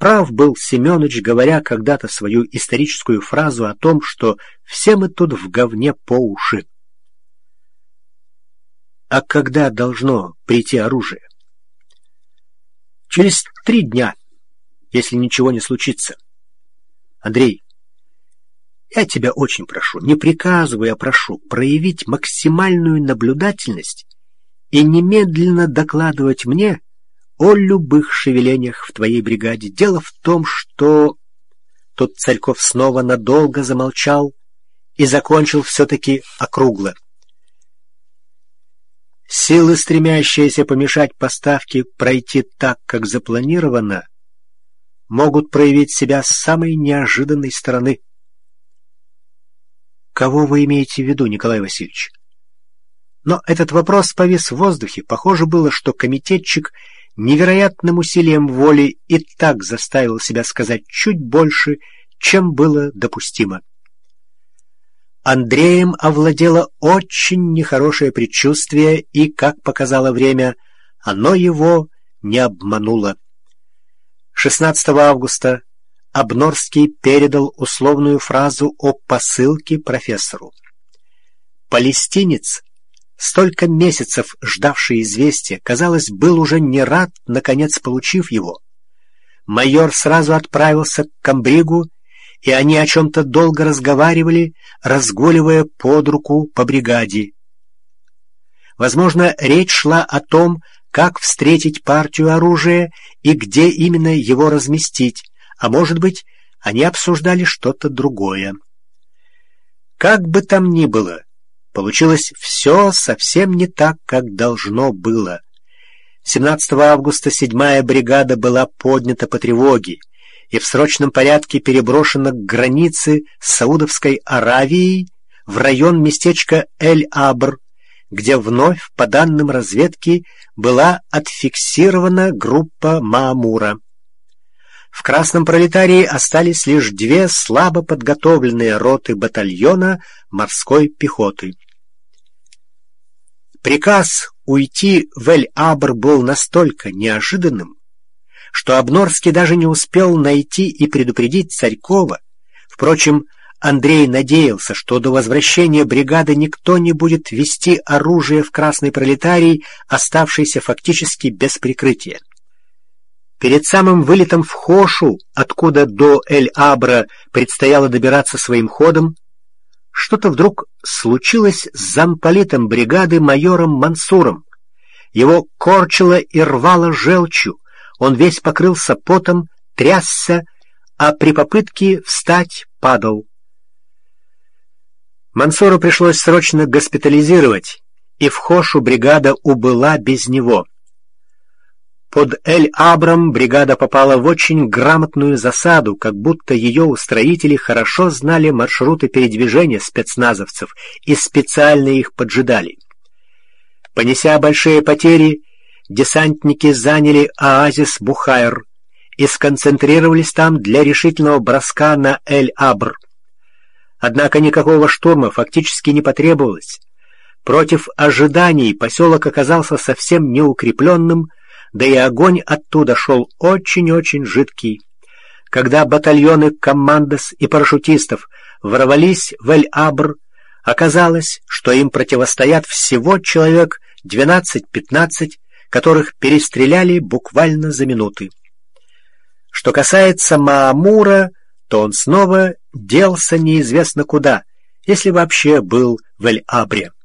Прав был Семёныч, говоря когда-то свою историческую фразу о том, что все мы тут в говне по уши. А когда должно прийти оружие? Через 3 дня, если ничего не случится. Андрей, я тебя очень прошу, не приказываю, а прошу проявить максимальную наблюдательность и немедленно докладывать мне о любых шевелениях в твоей бригаде. Дело в том, что... Тут Царьков снова надолго замолчал и закончил все-таки округло. Силы, стремящиеся помешать поставке пройти так, как запланировано, могут проявить себя с самой неожиданной стороны. Кого вы имеете в виду, Николай Васильевич? Но этот вопрос повис в воздухе. Похоже было, что комитетчик невероятным усилием воли и так заставил себя сказать чуть больше, чем было допустимо. Андреем овладело очень нехорошее предчувствие, и, как показало время, оно его не обмануло. 16 августа Обнорский передал условную фразу о посылке профессору. Палестинец, столько месяцев ждавший известия, казалось, был уже не рад, наконец получив его. Майор сразу отправился к комбригу, и они о чем-то долго разговаривали, разгуливая под руку по бригаде. Возможно, речь шла о том, как встретить партию оружия и где именно его разместить, а может быть, они обсуждали что-то другое. Как бы там ни было, получилось все совсем не так, как должно было. 17 августа 7-я бригада была поднята по тревоге и в срочном порядке переброшена к границе с Саудовской Аравией в район местечка Эль-Абр, где вновь, по данным разведки, была отфиксирована группа Маамура. В Красном Пролетарии остались лишь 2 слабо подготовленные роты батальона морской пехоты. Приказ уйти в Эль-Абр был настолько неожиданным, что Обнорский даже не успел найти и предупредить Царькова. Впрочем, Андрей надеялся, что до возвращения бригады никто не будет вести оружие в Красный Пролетарий, оставшийся фактически без прикрытия. Перед самым вылетом в Хошу, откуда до Эль-Абра предстояло добираться своим ходом, что-то вдруг случилось с замполитом бригады майором Мансуром. Его корчило и рвало желчью, он весь покрылся потом, трясся, а при попытке встать падал. Мансуру пришлось срочно госпитализировать, и в Хошу бригада убыла без него. Под Эль-Абром бригада попала в очень грамотную засаду, как будто ее устроители хорошо знали маршруты передвижения спецназовцев и специально их поджидали. Понеся большие потери, десантники заняли оазис Бухайр и сконцентрировались там для решительного броска на Эль-Абр. Однако никакого штурма фактически не потребовалось. Против ожиданий поселок оказался совсем неукрепленным, да и огонь оттуда шел очень-очень жидкий. Когда батальоны командос и парашютистов ворвались в Эль-Абр, оказалось, что им противостоят всего человек 12-15, которых перестреляли буквально за минуты. Что касается Маамура, то он снова делся неизвестно куда, если вообще был в Эль-Абре.